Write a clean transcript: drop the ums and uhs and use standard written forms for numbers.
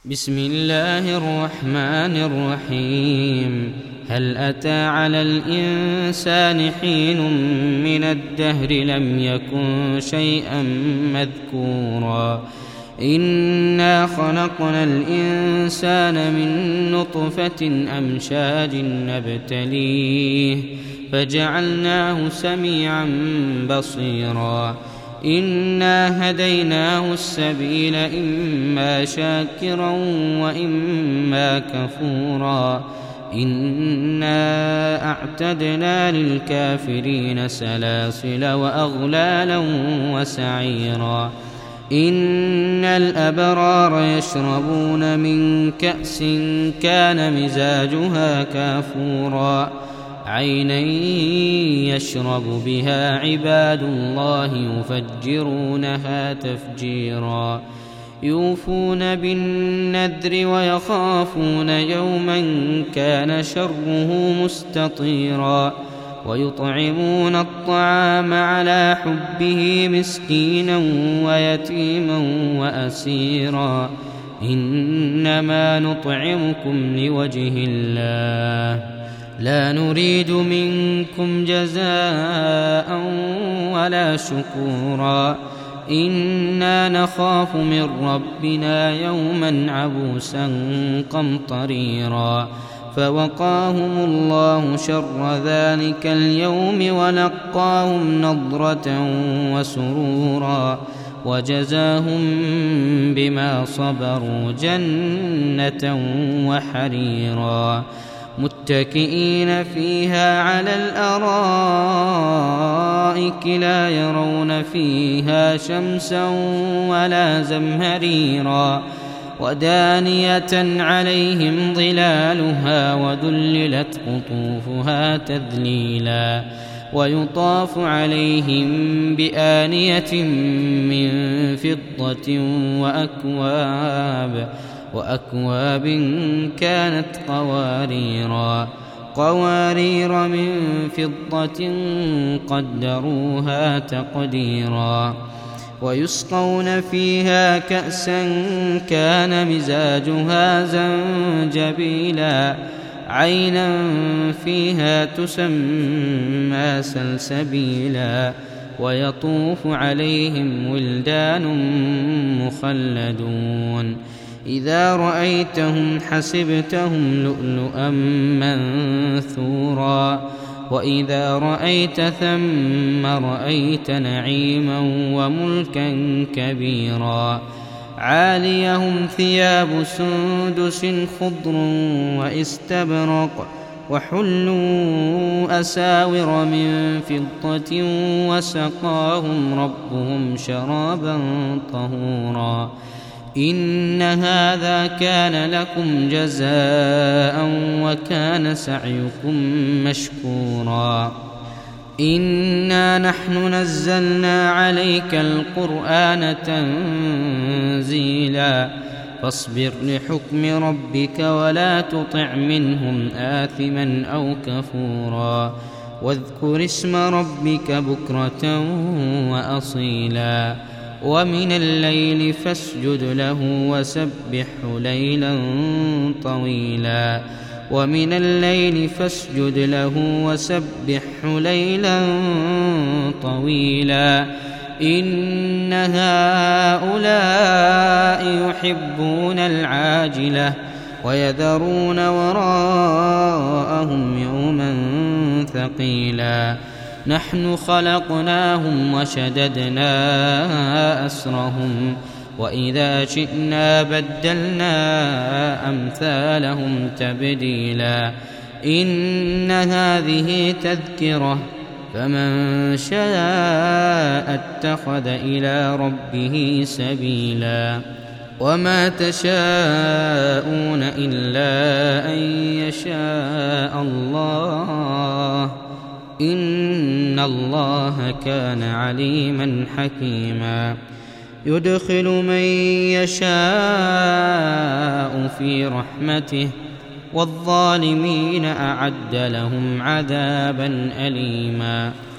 بسم الله الرحمن الرحيم. هل أتى على الإنسان حين من الدهر لم يكن شيئا مذكورا إنا خلقنا الإنسان من نطفة أمشاج نبتليه فجعلناه سميعا بصيرا إنا هديناه السبيل إما شاكرا وإما كفورا إنا أعتدنا للكافرين سلاسل وأغلالا وسعيرا إن الأبرار يشربون من كأس كان مزاجها كافورا عينا يشرب بها عباد الله يفجرونها تفجيرا يوفون بالنذر ويخافون يوما كان شره مستطيرا ويطعمون الطعام على حبه مسكينا ويتيما وأسيرا إنما نطعمكم لوجه الله لا نريد منكم جزاء ولا شكورا إنا نخاف من ربنا يوما عبوسا قمطريرا فوقاهم الله شر ذلك اليوم ولقاهم نضرة وسرورا وجزاهم بما صبروا جنة وحريرا متكئين فيها على الأرائك لا يرون فيها شمسا ولا زمهريرا ودانية عليهم ظلالها وذللت قطوفها تذليلا ويطاف عليهم بآنية من فضة وأكواب كانت قوارير من فضة قدروها تقديرا ويسقون فيها كأسا كان مزاجها زنجبيلا عينا فيها تسمى سلسبيلا ويطوف عليهم ولدان مخلدون إذا رأيتهم حسبتهم لؤلؤا منثورا وإذا رأيت ثم رأيت نعيما وملكا كبيرا عاليهم ثياب سندس خضر واستبرق وحلوا أساور من فضة وسقاهم ربهم شرابا طهورا إن هذا كان لكم جزاء وكان سعيكم مشكورا إنا نحن نزلنا عليك القرآن تنزيلا فاصبر لحكم ربك ولا تطع منهم آثما أو كفورا واذكر اسم ربك بكرة وأصيلا ومن الليل فاسجد له وسبحه ليلا طويلا ومن الليل فاسجد له وسبحه ليلا طويلا إن هؤلاء يحبون العاجلة ويذرون وراءهم يوما ثقيلا نحن خلقناهم وشددنا أسرهم وإذا شئنا بدلنا أمثالهم تبديلا إن هذه تذكرة فمن شاء اتخذ إلى ربه سبيلا وما تشاءون إلا أن يشاء الله إن الله كان عليما حكيما يدخل من يشاء في رحمته والظالمين أعد لهم عذابا أليما